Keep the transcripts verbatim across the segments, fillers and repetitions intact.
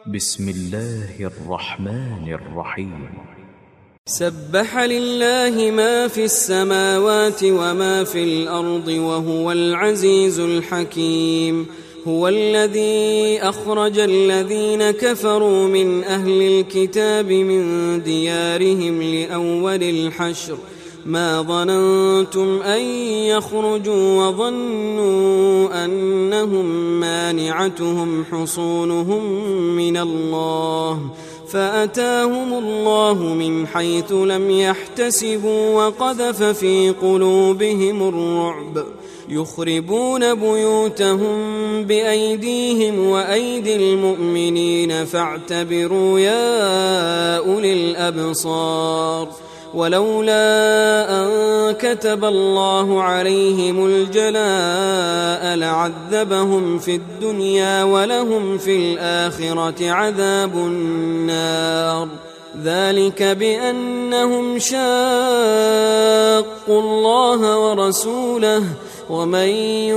بسم الله الرحمن الرحيم. سبح لله ما في السماوات وما في الأرض وهو العزيز الحكيم. هو الذي أخرج الذين كفروا من أهل الكتاب من ديارهم لأول الحشر ما ظننتم أن يخرجوا وظنوا أنهم مانعتهم حصونهم من الله فأتاهم الله من حيث لم يحتسبوا وقذف في قلوبهم الرعب يخربون بيوتهم بأيديهم وأيدي المؤمنين فاعتبروا يا أولي الأبصار. ولولا أن كتب الله عليهم الجلاء لعذبهم في الدنيا ولهم في الآخرة عذاب النار. ذلك بأنهم شاقوا الله ورسوله ومن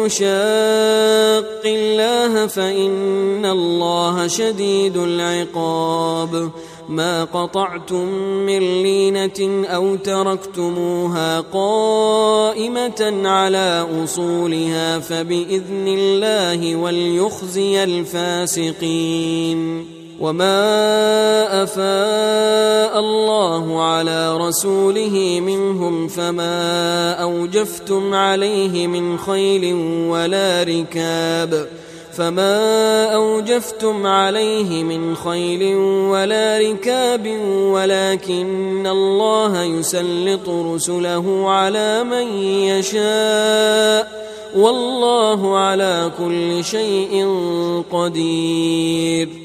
يشاق الله فإن الله شديد العقاب. ما قطعتم من لينة أو تركتموها قائمة على أصولها فبإذن الله وليخزي الفاسقين. وما أفاء الله على رسوله منهم فما أوجفتم عليه من خيل ولا ركاب فما أوجفتم عليه من خيل ولا ركاب ولكن الله يسلط رسله على من يشاء والله على كل شيء قدير.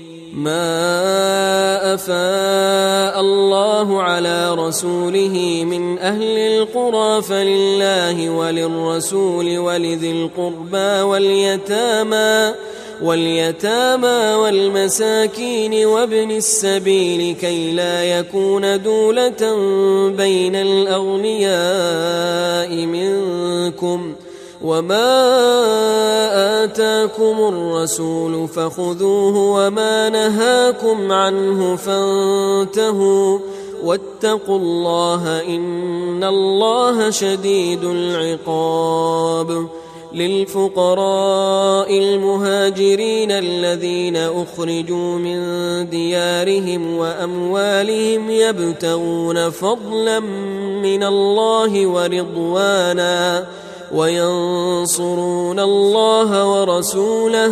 ما أفاء الله على رسوله من أهل القرى فلله وللرسول ولذي القربى واليتامى واليتامى والمساكين وابن السبيل كي لا يكون دولة بين الأغنياء منكم. وما آتاكم الرسول فخذوه وما نهاكم عنه فانتهوا واتقوا الله إن الله شديد العقاب. للفقراء المهاجرين الذين أخرجوا من ديارهم وأموالهم يبتغون فضلا من الله ورضوانا وينصرون الله ورسوله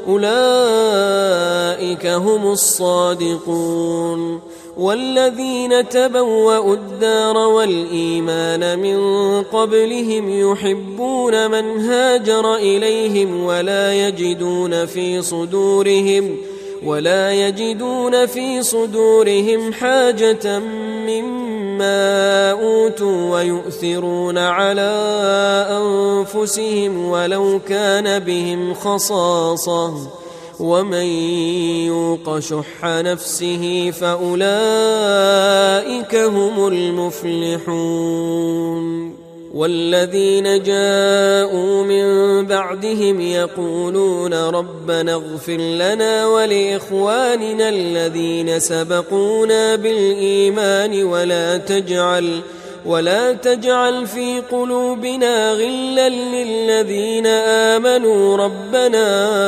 أولئك هم الصادقون. والذين تبوأوا الدار والإيمان من قبلهم يحبون من هاجر إليهم ولا يجدون في صدورهم ولا يجدون في صدورهم حاجة مما أوتوا ويؤثرون على أنفسهم ولو كان بهم خصاصة ومن يوق شح نفسه فأولئك هم المفلحون. والذين جاءوا من بعدهم يقولون ربنا اغفر لنا ولإخواننا الذين سبقونا بالإيمان ولا تجعل ولا تجعل في قلوبنا غلا للذين آمنوا ربنا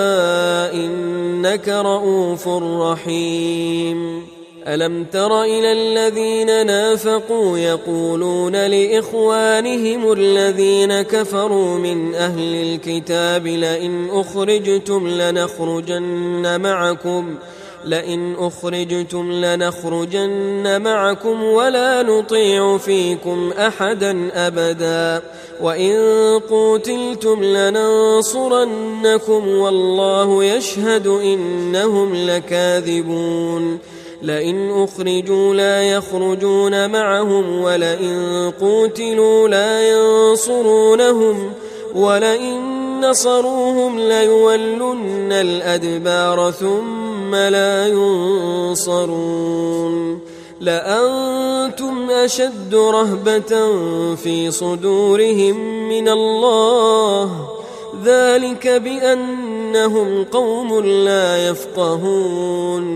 إنك رؤوف رحيم. ألم تر إلى الذين نافقوا يقولون لإخوانهم الذين كفروا من أهل الكتاب لئن أخرجتم لنخرجن معكم لئن أخرجتم لنخرجن معكم ولا نطيع فيكم أحدا أبدا وإن قوتلتم لننصرنكم والله يشهد إنهم لكاذبون. لئن أخرجوا لا يخرجون معهم ولئن قوتلوا لا ينصرونهم ولئن نصروهم ليولن الأدبار ثم لا ينصرون. لأنتم أشد رهبة في صدورهم من الله ذلك بأنهم قوم لا يفقهون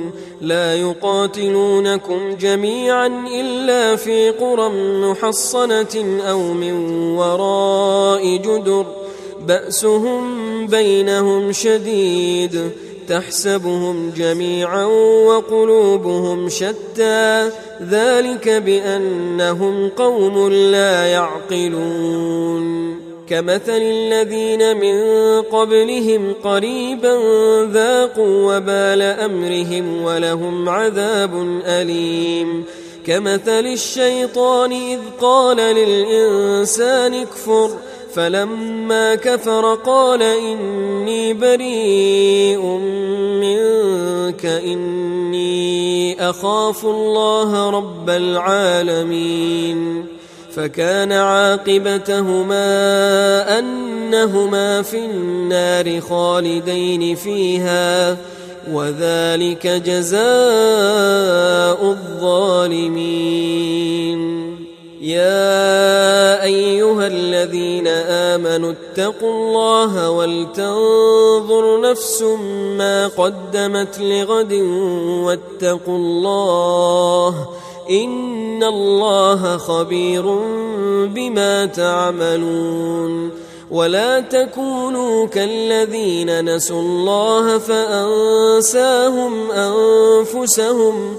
لا يقاتلونكم جميعا إلا في قرى محصنة أو من وراء جدر بأسهم بينهم شديد تحسبهم جميعا وقلوبهم شتى ذلك بأنهم قوم لا يعقلون كمثل الذين من قبلهم قريبا ذاقوا وبال أمرهم ولهم عذاب أليم كمثل الشيطان إذ قال للإنسان اكفر فلما كفر قال إني بريء منك إني أخاف الله رب العالمين فكان عاقبتهما أنهما في النار خالدين فيها وذلك جزاء الظالمين يا أيها الذين آمنوا اتقوا الله ولتنظر نفس ما قدمت لغد واتقوا الله إن الله خبير بما تعملون ولا تكونوا كالذين نسوا الله فأنساهم أنفسهم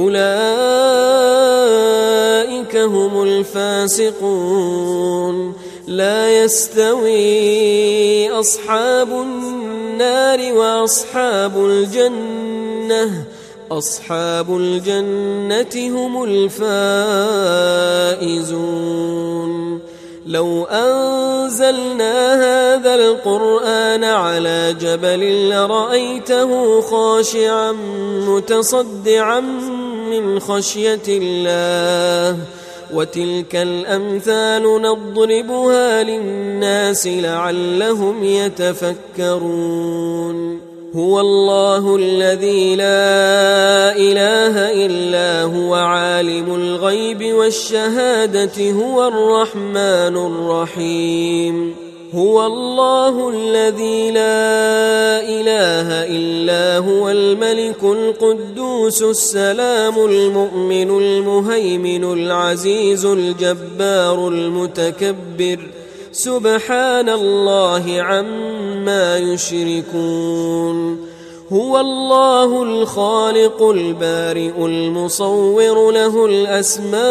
أولئك هم الفاسقون لا يستوي أصحاب النار وأصحاب الجنة أصحاب الجنة هم الفائزون لو أنزلنا هذا القرآن على جبل لرأيته خاشعا متصدعا من خشية الله وتلك الأمثال نضربها للناس لعلهم يتفكرون هو الله الذي لا إله إلا هو عالم الغيب والشهادة هو الرحمن الرحيم هو الله الذي لا إله إلا هو الملك القدوس السلام المؤمن المهيمن العزيز الجبار المتكبر سبحان الله عما يشركون هو الله الخالق البارئ المصور له الأسماء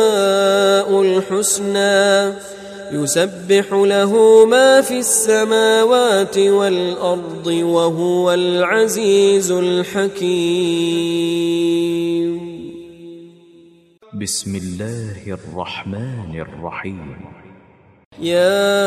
الحسنى يسبح له ما في السماوات والأرض وهو العزيز الحكيم بسم الله الرحمن الرحيم يا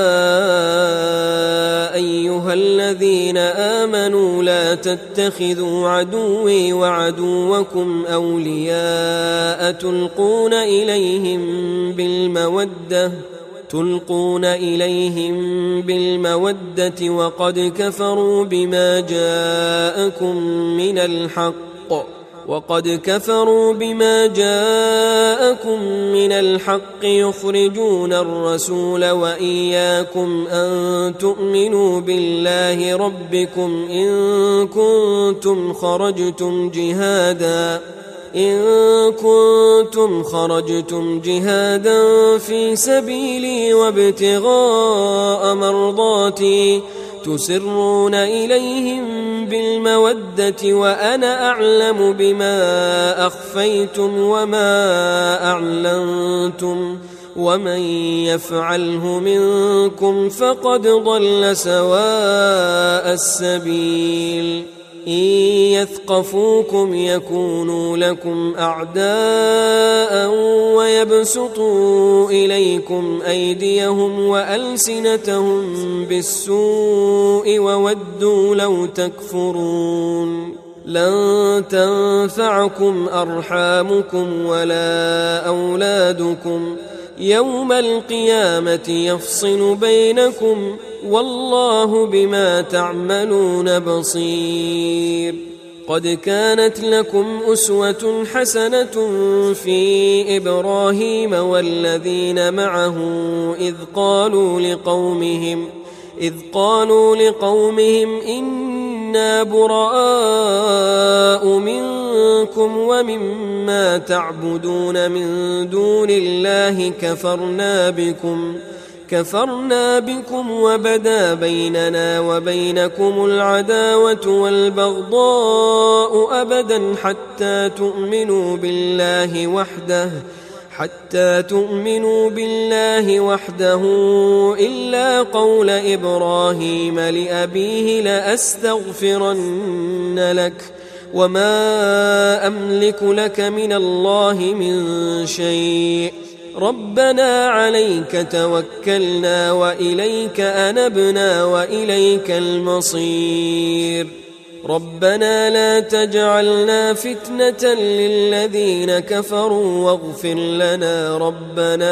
أيها الذين آمنوا لا تتخذوا عدوي وعدوكم أولياء تلقون إليهم بالمودة تلقون إليهم بالمودة وقد كفروا بما جاءكم من الحق وقد كفروا بما جاءكم من الحق يخرجون الرسول وإياكم أن تؤمنوا بالله ربكم إن كنتم خرجتم جهادا إن كنتم خرجتم جهادا في سبيلي وابتغاء مرضاتي تسرون إليهم بالمودة وأنا أعلم بما أخفيتم وما أعلنتم ومن يفعله منكم فقد ضل سواء السبيل إن يثقفوكم يكونوا لكم أعداء ويبسطوا إليكم أيديهم وألسنتهم بالسوء وودوا لو تكفرون لن تنفعكم أرحامكم ولا أولادكم يوم القيامة يفصل بينكم والله بما تعملون بصير قد كانت لكم أسوة حسنة في إبراهيم والذين معه إذ قالوا لقومهم إذ قالوا لقومهم إن إنا براء منكم ومما تعبدون من دون الله كفرنا بكم كفرنا بكم وبدا بيننا وبينكم العداوة والبغضاء أبدا حتى تؤمنوا بالله وحده حتى تؤمنوا بالله وحده إلا قول إبراهيم لأبيه لأستغفرن لك وما أملك لك من الله من شيء ربنا عليك توكلنا وإليك أنبنا وإليك المصير ربنا لا تجعلنا فتنة للذين كفروا واغفر لنا ربنا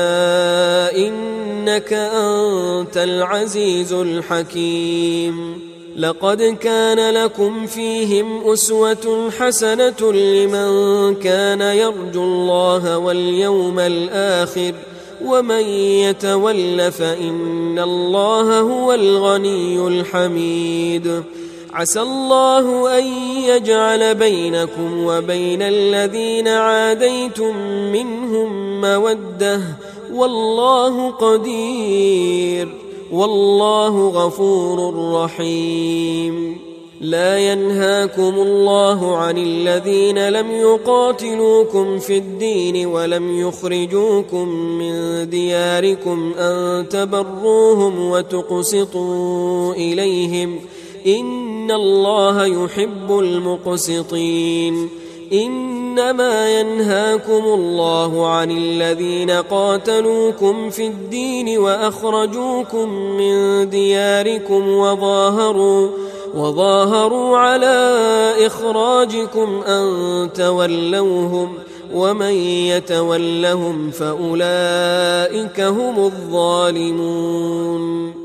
إنك أنت العزيز الحكيم لقد كان لكم فيهم أسوة حسنة لمن كان يرجو الله واليوم الآخر ومن يتول فإن الله هو الغني الحميد عسى الله أن يجعل بينكم وبين الذين عاديتم منهم مودة والله قدير والله غفور رحيم لا ينهاكم الله عن الذين لم يقاتلوكم في الدين ولم يخرجوكم من دياركم أن تبروهم وتقسطوا إليهم إن الله يحب المقسطين إنما ينهاكم الله عن الذين قاتلوكم في الدين وأخرجوكم من دياركم وظاهروا وظاهروا على إخراجكم أن تولوهم ومن يتولهم فأولئك هم الظالمون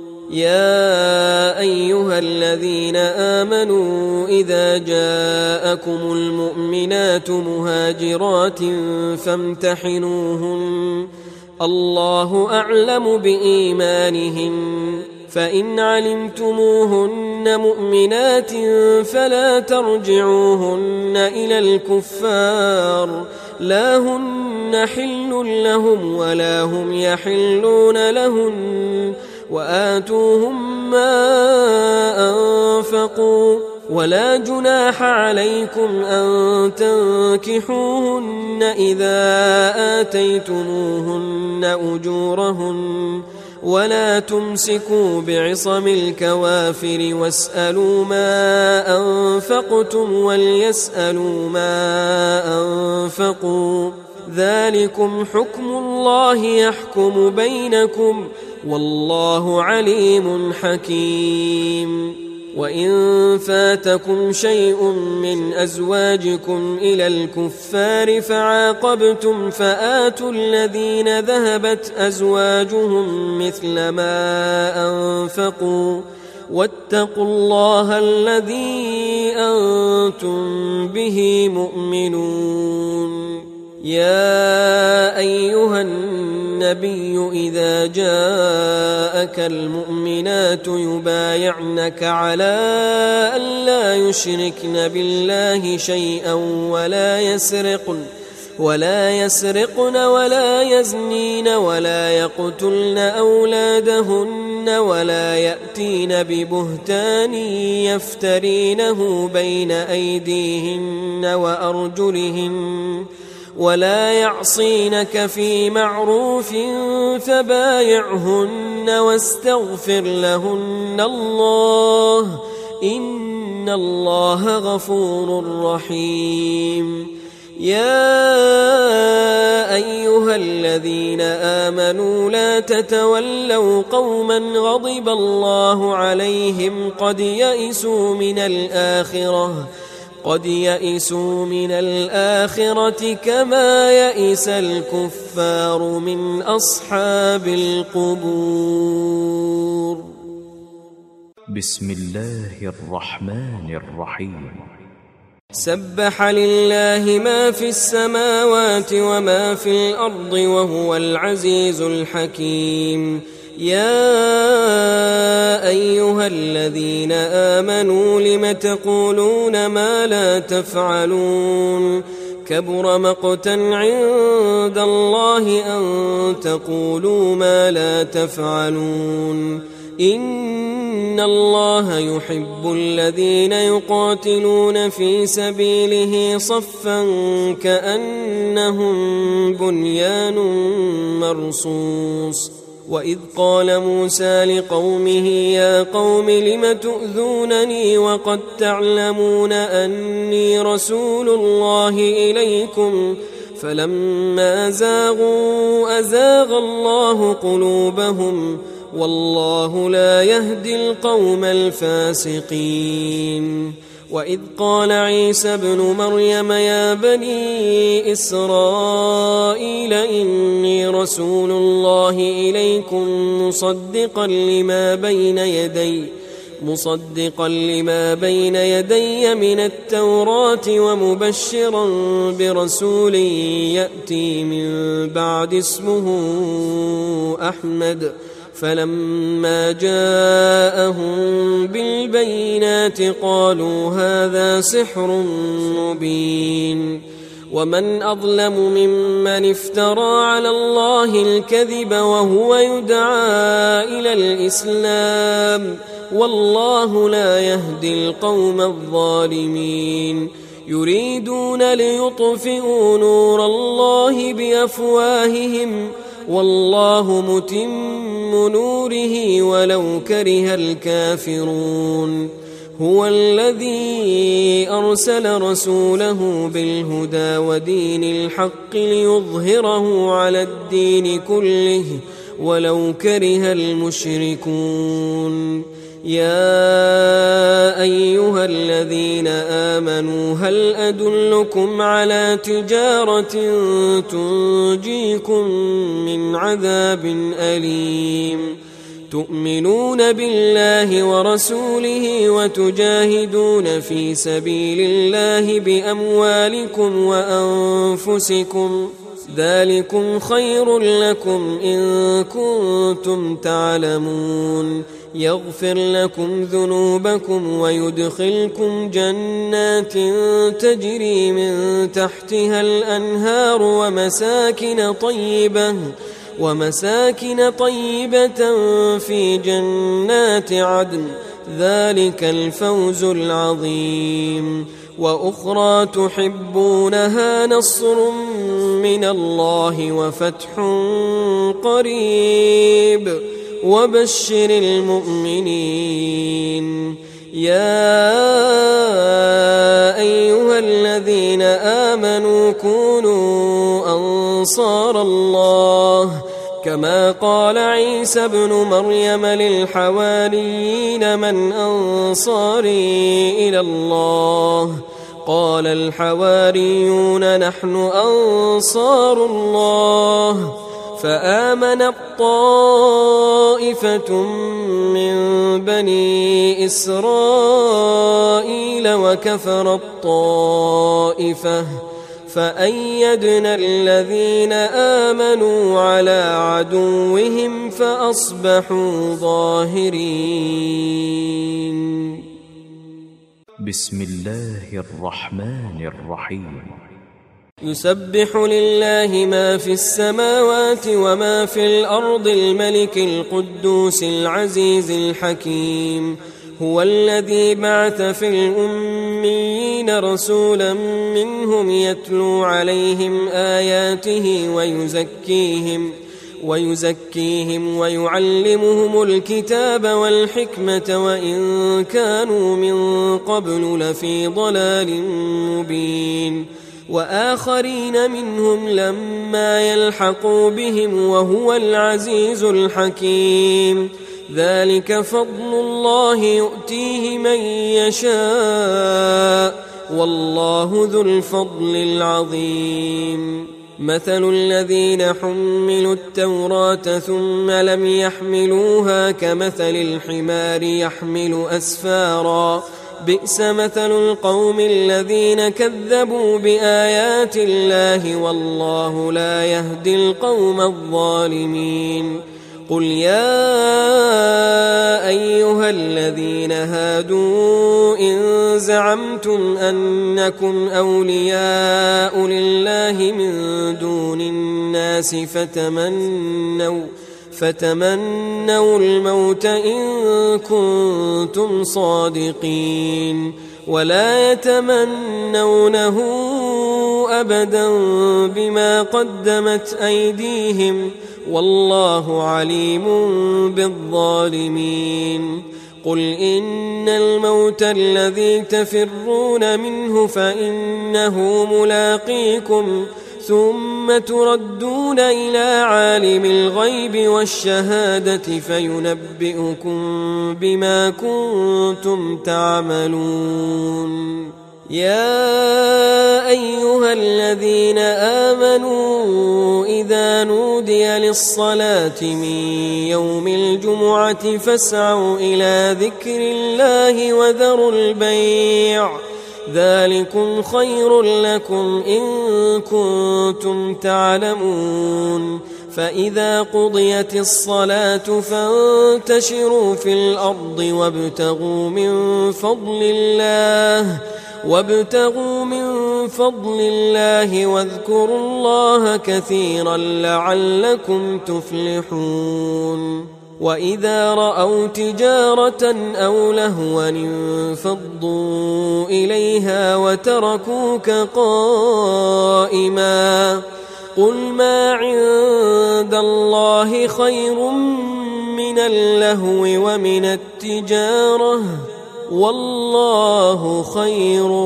يا أيها الذين آمنوا إذا جاءكم المؤمنات مهاجرات فامتحنوهن الله أعلم بإيمانهن فإن علمتموهن مؤمنات فلا ترجعوهن إلى الكفار لا هن حل لهم ولا هم يحلون لهن وآتوهم ما أنفقوا ولا جناح عليكم أن تنكحوهن إذا آتيتموهن أجورهن ولا تمسكوا بعصم الكوافر واسألوا ما أنفقتم وليسألوا ما أنفقوا ذلكم حكم الله يحكم بينكم والله عليم حكيم وإن فاتكم شيء من أزواجكم إلى الكفار فعاقبتم فآتوا الذين ذهبت أزواجهم مثل ما أنفقوا واتقوا الله الذي أنتم به مؤمنون يا أيها النبي إذا جاءك المؤمنات يبايعنك على أن لا يشركن بالله شيئا ولا يسرقن ولا يسرقن ولا يزنين ولا يقتلن أولادهن ولا يأتين ببهتان يفترينه بين أيديهن وأرجلهن ولا يعصينك في معروف فبايعهن واستغفر لهن الله إن الله غفور رحيم يا أيها الذين آمنوا لا تتولوا قوما غضب الله عليهم قد يئسوا من الآخرة قد يئسوا من الآخرة كما يئس الكفار من أصحاب القبور. بسم الله الرحمن الرحيم. سبح لله ما في السماوات وما في الأرض وهو العزيز الحكيم. يا أيها الذين آمنوا لم تقولون ما لا تفعلون كبر مقتا عند الله أن تقولوا ما لا تفعلون إن الله يحب الذين يقاتلون في سبيله صفا كأنهم بنيان مرصوص وإذ قال موسى لقومه يا قوم لم تؤذونني وقد تعلمون أني رسول الله إليكم فلما زاغوا أزاغ الله قلوبهم والله لا يهدي القوم الفاسقين وإذ قال عيسى ابن مريم يا بني إسرائيل إني رسول الله إليكم مصدقا لما بين يدي مصدقا لما بين يدي من التوراة ومبشرا برسول يأتي من بعد اسمه أحمد فلما جاءهم بالبينات قالوا هذا سحر مبين ومن أظلم ممن افترى على الله الكذب وهو يدعى إلى الإسلام والله لا يهدي القوم الظالمين يريدون ليطفئوا نور الله بأفواههم والله متم نوره ولو كره الكافرون هو الذي أرسل رسوله بالهدى ودين الحق ليظهره على الدين كله ولو كره المشركون يا أيها الذين آمنوا هل أدلكم على تجارة تنجيكم من عذاب أليم تؤمنون بالله ورسوله وتجاهدون في سبيل الله بأموالكم وأنفسكم ذلكم خير لكم إن كنتم تعلمون يغفر لكم ذنوبكم ويدخلكم جنات تجري من تحتها الأنهار ومساكن طيبة ومساكن طيبة في جنات عدن ذلك الفوز العظيم وأخرى تحبونها نصر من الله وفتح قريب وبشر المؤمنين يا أيها الذين آمنوا كونوا أنصار الله كما قال عيسى ابن مريم للحواريين من أنصاري إلى الله قال الحواريون نحن أنصار الله فآمنت طائفة من بني إسرائيل وكفرت طائفة فأيدنا الذين آمنوا على عدوهم فأصبحوا ظاهرين. بسم الله الرحمن الرحيم. يسبح لله ما في السماوات وما في الأرض الملك القدوس العزيز الحكيم هو الذي بعث في الأميين رسولا منهم يتلو عليهم آياته ويزكيهم ويزكيهم ويعلمهم الكتاب والحكمة وإن كانوا من قبل لفي ضلال مبين وآخرين منهم لما يلحقوا بهم وهو العزيز الحكيم ذلك فضل الله يؤتيه من يشاء والله ذو الفضل العظيم. مثل الذين حملوا التوراة ثم لم يحملوها كمثل الحمار يحمل أسفارا بئس مثل القوم الذين كذبوا بآيات الله والله لا يهدي القوم الظالمين. قل يا أيها الذين هادوا إن زعمتم أنكم أولياء لله من دون الناس فتمنوا فتمنوا الموت إن كنتم صادقين ولا يتمنونه أبدا بما قدمت أيديهم والله عليم بالظالمين قل إن الموت الذي تفرون منه فإنه ملاقيكم ثم تردون إلى عالم الغيب والشهادة فينبئكم بما كنتم تعملون يا أيها الذين آمنوا إذا نودي للصلاة من يوم الجمعة فاسعوا إلى ذكر الله وذروا البيع ذلكم خير لكم إن كنتم تعلمون فإذا قضيت الصلاة فانتشروا في الأرض وابتغوا من فضل الله وابتغوا من فضل الله واذكروا الله كثيرا لعلكم تفلحون وإذا رأوا تجارة أو لهوا انفضوا إليها وتركوك قائما قل ما عند الله خير من اللهو ومن التجارة والله خير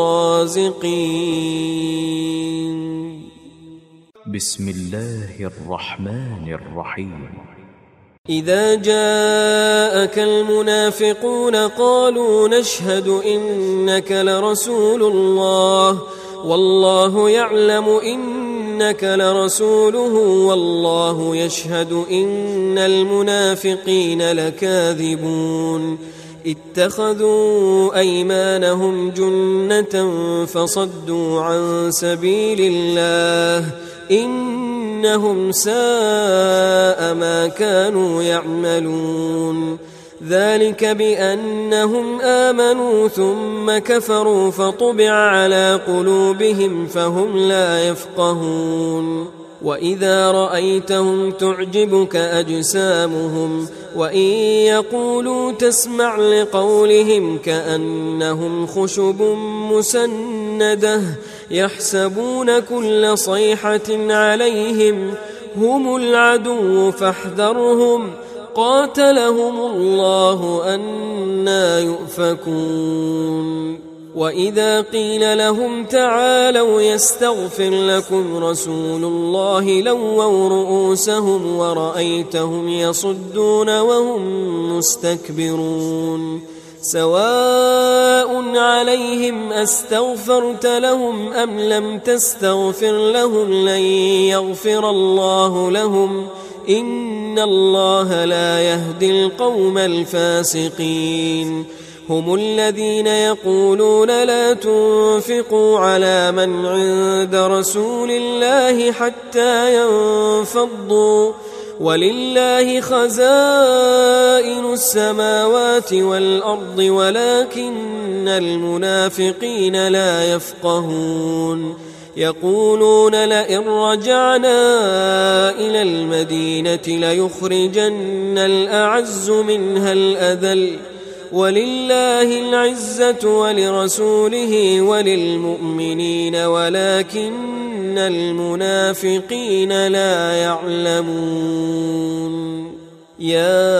الرازقين. بسم الله الرحمن الرحيم. إذا جاءك المنافقون قالوا نشهد إنك لرسول الله والله يعلم إنك لرسوله والله يشهد إن المنافقين لكاذبون اتخذوا أيمانهم جنة فصدوا عن سبيل الله إنهم ساء ما كانوا يعملون ذلك بأنهم آمنوا ثم كفروا فطبع على قلوبهم فهم لا يفقهون وإذا رأيتهم تعجبك أجسامهم وإن يقولوا تسمع لقولهم كأنهم خشب مسندة يحسبون كل صيحة عليهم هم العدو فاحذرهم قاتلهم الله أنى يؤفكون وإذا قيل لهم تعالوا يستغفر لكم رسول الله لووا رؤوسهم ورأيتهم يصدون وهم مستكبرون سواء عليهم أستغفرت لهم أم لم تستغفر لهم لن يغفر الله لهم إن الله لا يهدي القوم الفاسقين هم الذين يقولون لا تنفقوا على من عند رسول الله حتى ينفضوا ولله خزائن السماوات والأرض ولكن المنافقين لا يفقهون يقولون لئن رجعنا إلى المدينة ليخرجن الأعز منها الأذل ولله العزة ولرسوله وللمؤمنين ولكن المنافقين لا يعلمون يا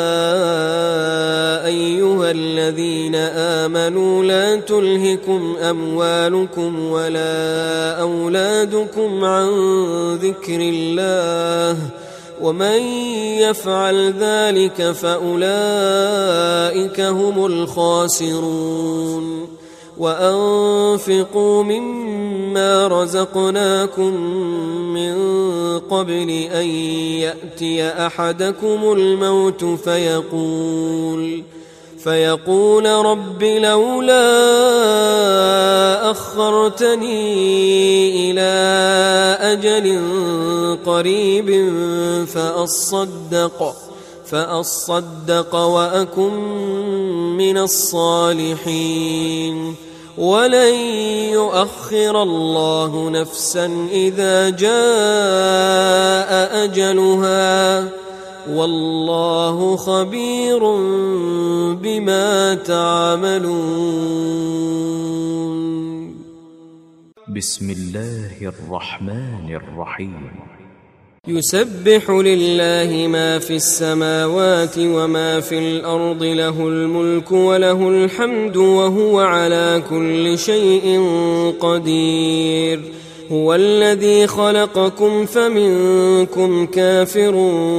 أيها الذين آمنوا لا تلهكم أموالكم ولا أولادكم عن ذكر الله ومن يفعل ذلك فأولئك هم الخاسرون وأنفقوا مما رزقناكم من قبل أن يأتي أحدكم الموت فيقول فيقول رب لولا أخرتني إلى أجل قريب فأصدق فأصدق وأكن من الصالحين ولن يؤخر الله نفسا إذا جاء أجلها والله خبير بما تعملون. بسم الله الرحمن الرحيم. يسبح لله ما في السماوات وما في الأرض له الملك وله الحمد وهو على كل شيء قدير. هو الذي خلقكم فمنكم كافر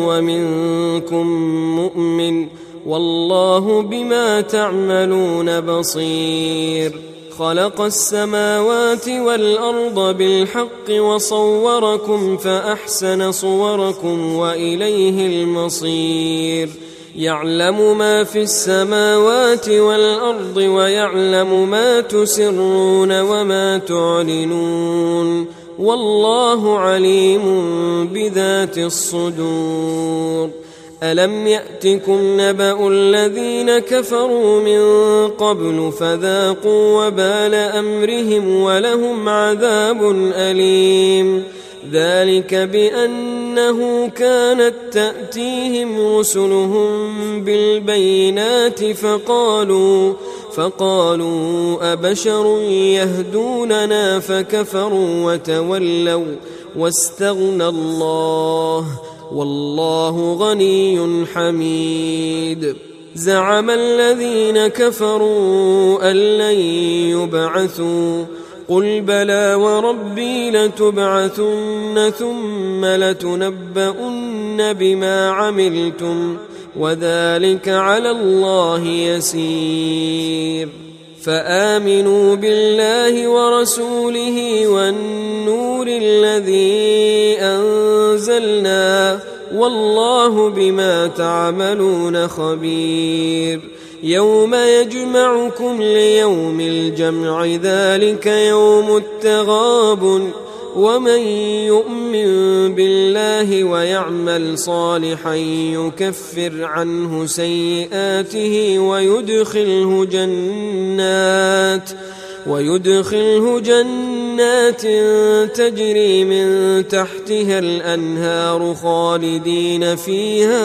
ومنكم مؤمن والله بما تعملون بصير. خلق السماوات والأرض بالحق وصوركم فأحسن صوركم وإليه المصير. يعلم ما في السماوات والأرض ويعلم ما تسرون وما تعلنون والله عليم بذات الصدور. ألم يأتكم نبأ الذين كفروا من قبل فذاقوا وبال أمرهم ولهم عذاب أليم. ذلك بأنه كانت تأتيهم رسلهم بالبينات فقالوا فقالوا أبشر يهدوننا فكفروا وتولوا واستغنى الله والله غني حميد. زعم الذين كفروا أن لن يبعثوا قل بلى وربي لتبعثن ثم لتنبؤن بما عملتم وذلك على الله يسير. فآمنوا بالله ورسوله والنور الذي أنزلنا والله بما تعملون خبير. يوم يجمعكم ليوم الجمع ذلك يوم التغابن ومن يؤمن بالله ويعمل صالحا يكفر عنه سيئاته ويدخله جنات ويدخله جنات تجري من تحتها الأنهار خالدين فيها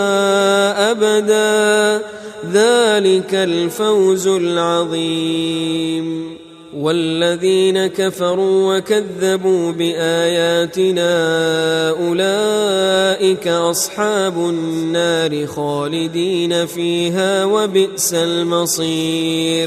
أبدا ذلك الفوز العظيم. والذين كفروا وكذبوا بآياتنا أولئك أصحاب النار خالدين فيها وبئس المصير.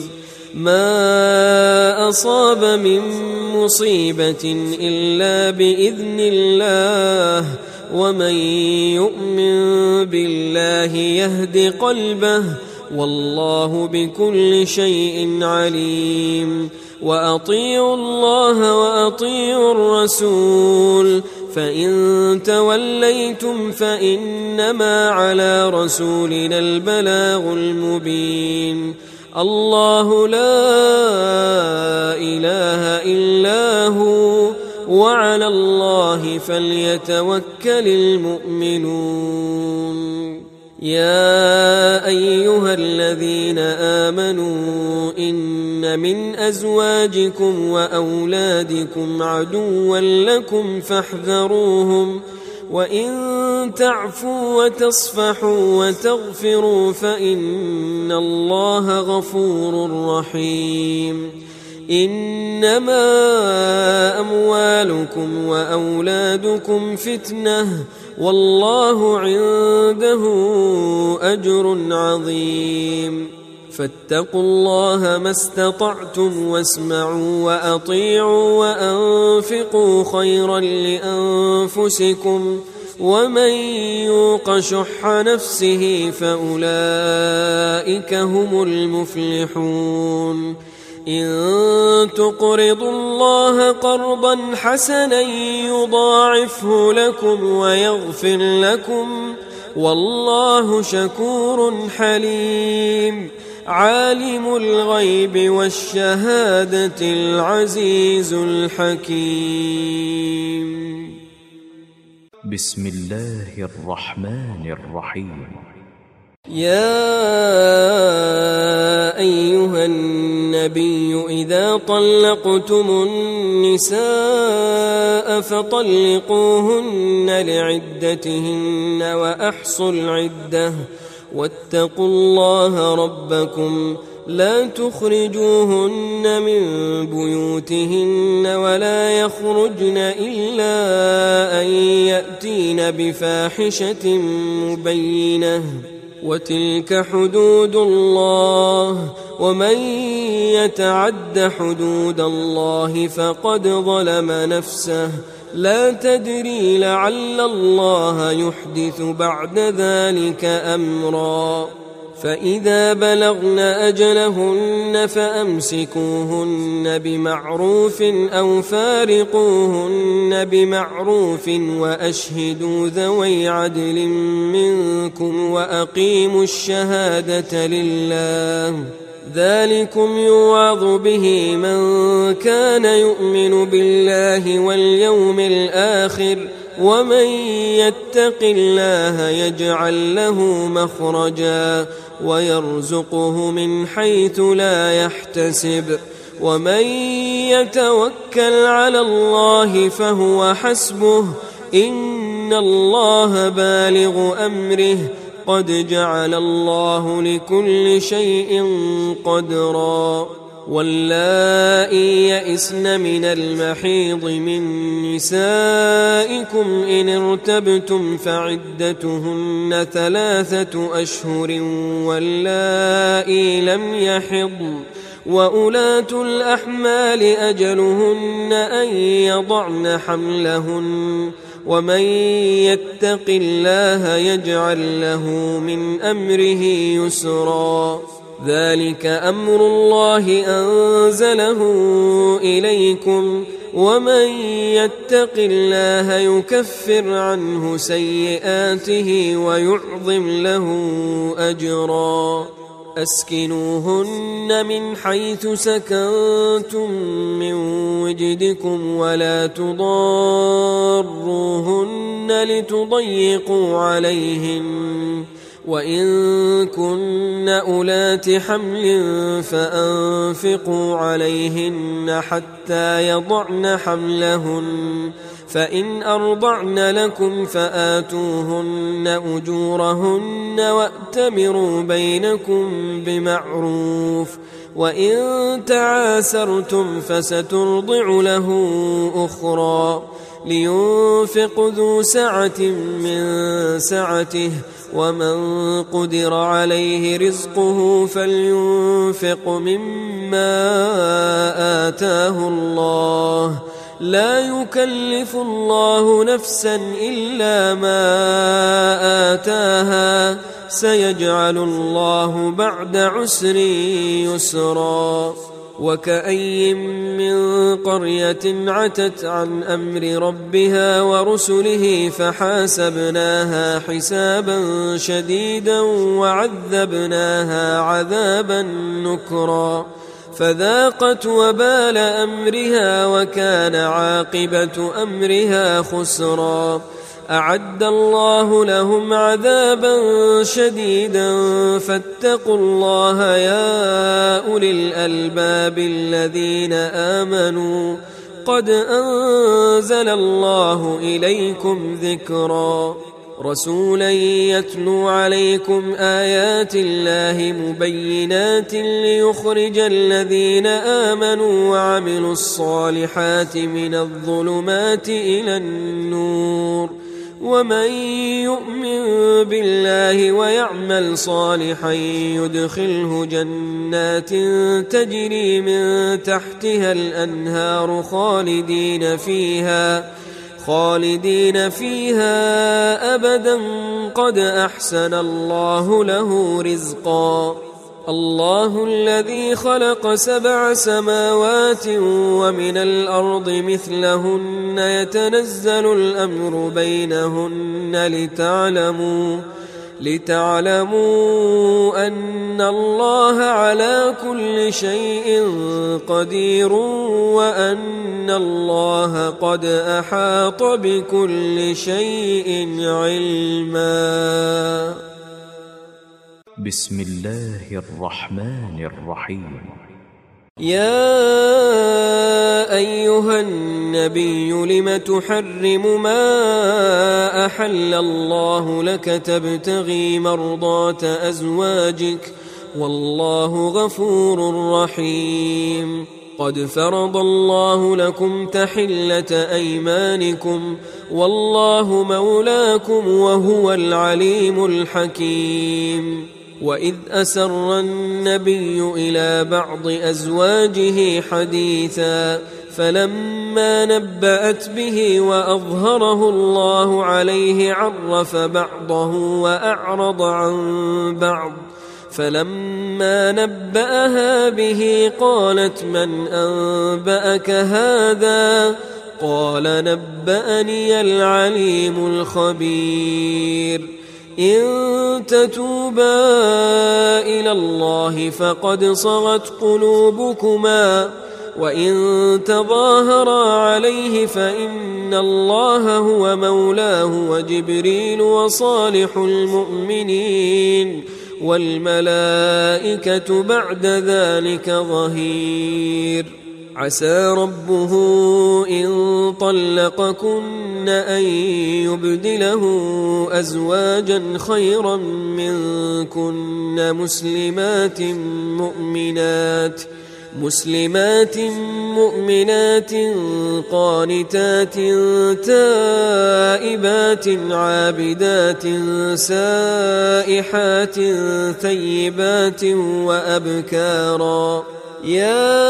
ما أصاب من مصيبة إلا بإذن الله ومن يؤمن بالله يهد قلبه والله بكل شيء عليم. وأطيعوا الله وأطيعوا الرسول فإن توليتم فإنما على رسولنا البلاغ المبين. الله لا إله إلا هو وعلى الله فليتوكل المؤمنون. يا أيها الذين آمنوا إن من أزواجكم وأولادكم عدوا لكم فاحذروهم وإن تعفوا وتصفحوا وتغفروا فإن الله غفور رحيم. إنما أموالكم وأولادكم فتنة والله عنده أجر عظيم. فاتقوا الله ما استطعتم واسمعوا وأطيعوا وأنفقوا خيرا لأنفسكم ومن يوق شح نفسه فأولئك هم المفلحون. إن تقرضوا الله قرضا حسنا يضاعفه لكم ويغفر لكم والله شكور حليم. عالم الغيب والشهادة العزيز الحكيم. بسم الله الرحمن الرحيم. يا أيها النبي إذا طلقتم النساء فطلقوهن لعدتهن وأحصوا العدة واتقوا الله ربكم لا تخرجوهن من بيوتهن ولا يخرجن إلا أن يأتين بفاحشة مبينة وتلك حدود الله ومن يتعد حدود الله فقد ظلم نفسه لا تدري لعل الله يحدث بعد ذلك أمرا فإذا بلغن أجلهن فأمسكوهن بمعروف أو فارقوهن بمعروف وأشهدوا ذوي عدل منكم وأقيموا الشهادة لله ذلكم يوعظ به من كان يؤمن بالله واليوم الآخر ومن يتق الله يجعل له مخرجا ويرزقه من حيث لا يحتسب ومن يتوكل على الله فهو حسبه إن الله بالغ أمره قد جعل الله لكل شيء قدرا واللائي يئسن من المحيض من نسائكم إن ارتبتم فعدتهن ثلاثة أشهر واللائي لم يحضن وأولاة الأحمال أجلهن أن يضعن حملهن ومن يتق الله يجعل له من أمره يسرا ذلك أمر الله أنزله إليكم ومن يتق الله يكفر عنه سيئاته ويعظم له أجرا أسكنوهن من حيث سكنتم من وجدكم ولا تضاروهن لتضيقوا عليهن وإن كن أولات حمل فأنفقوا عليهن حتى يضعن حملهن فإن أرضعن لكم فآتوهن أجورهن وأتمروا بينكم بمعروف وإن تعاسرتم فسترضع له أخرى لينفق ذو سعة من سعته ومن قدر عليه رزقه فلينفق مما آتاه الله لا يكلف الله نفسا إلا ما آتاها سيجعل الله بعد عسر يسرا وكأي من قرية عتت عن أمر ربها ورسله فحاسبناها حسابا شديدا وعذبناها عذابا نكرا فذاقت وبال أمرها وكان عاقبة أمرها خسرا أعد الله لهم عذابا شديدا فاتقوا الله يا أولي الألباب الذين آمنوا قد أنزل الله إليكم ذكرا رسولا يتلو عليكم آيات الله مبينات ليخرج الذين آمنوا وعملوا الصالحات من الظلمات إلى النور ومن يؤمن بالله ويعمل صالحا يدخله جنات تجري من تحتها الأنهار خالدين فيها خالدين فيها أبدا قد أحسن الله له رزقا الله الذي خلق سبع سماوات ومن الأرض مثلهن يتنزل الأمر بينهن لتعلموا لتعلموا أن الله على كل شيء قدير وأن الله قد أحاط بكل شيء علما. بسم الله الرحمن الرحيم. يا أيها النبي لم تحرم ما أحل الله لك تبتغي مرضات أزواجك والله غفور رحيم. قد فرض الله لكم تحلة أيمانكم والله مولاكم وهو العليم الحكيم. وإذ أسر النبي إلى بعض أزواجه حديثا فلما نبأت به وأظهره الله عليه عرف بعضه وأعرض عن بعض فلما نبأها به قالت من أنبأك هذا؟ قال نبأني العليم الخبير. إن تتوبا إلى الله فقد صغت قلوبكما وإن تظاهرا عليه فإن الله هو مولاه وجبريل وصالح المؤمنين والملائكة بعد ذلك ظهير. عسى ربه إن طلقكن أن يبدله أزواجا خيرا منكن مسلمات مؤمنات مسلمات مؤمنات قانتات تائبات عابدات سائحات ثيبات وأبكارا. يا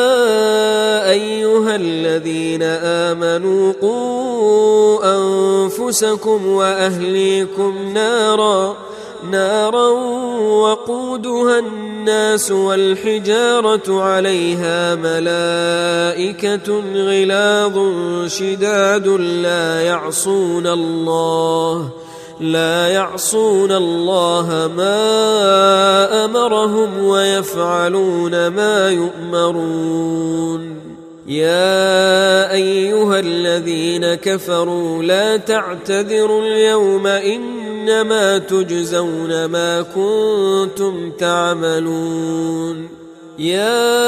أيها الذين آمنوا قوا أنفسكم وأهليكم نارا نارا وقودها الناس والحجارة عليها ملائكة غلاظ شداد لا يعصون الله لا يعصون الله ما أمرهم ويفعلون ما يؤمرون. يا أيها الذين كفروا لا تعتذروا اليوم إنما تجزون ما كنتم تعملون. يا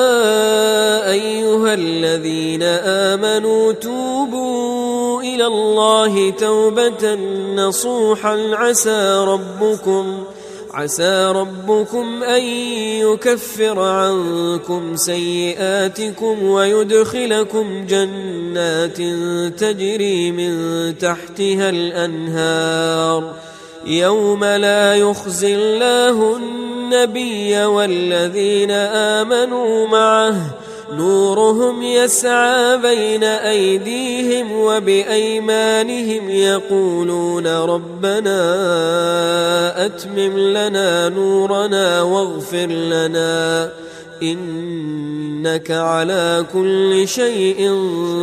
أيها الذين آمنوا توبوا إلى الله توبة نصوحا عسى ربكم عسى ربكم أن يكفر عنكم سيئاتكم ويدخلكم جنات تجري من تحتها الأنهار يوم لا يخزي الله النبي والذين آمنوا معه نورهم يسعى بين أيديهم وبأيمانهم يقولون ربنا أتمم لنا نورنا واغفر لنا إنك على كل شيء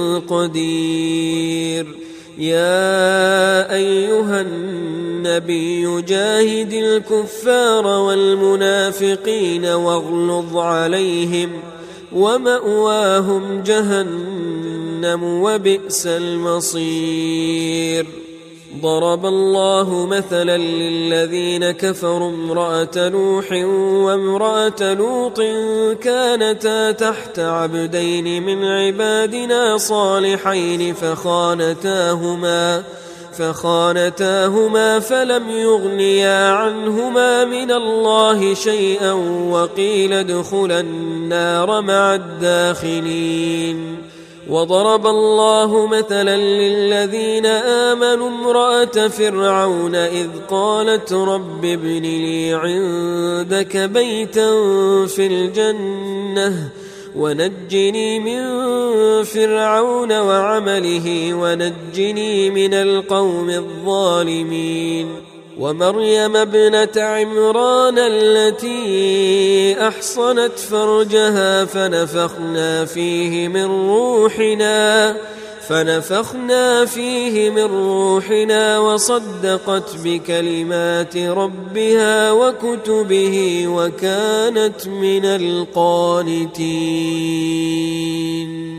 قدير. يا أيها النبي جاهد الكفار والمنافقين واغلظ عليهم ومأواهم جهنم وبئس المصير. ضرب الله مثلا للذين كفروا امرأة نوح وامرأة لوط كانتا تحت عبدين من عبادنا صالحين فخانتاهما فخانتاهما فلم يغنيا عنهما من الله شيئا وقيل ادخلا النار مع الداخلين. وضرب الله مثلا للذين آمنوا امرأة فرعون إذ قالت رب ابن لي عندك بيتا في الجنة ونجني من فرعون وعمله ونجني من القوم الظالمين. ومريم ابنة عمران التي أحصنت فرجها فنفخنا فيه من روحنا فنفخنا فيه من روحنا وصدقت بكلمات ربها وكتبه وكانت من القانتين.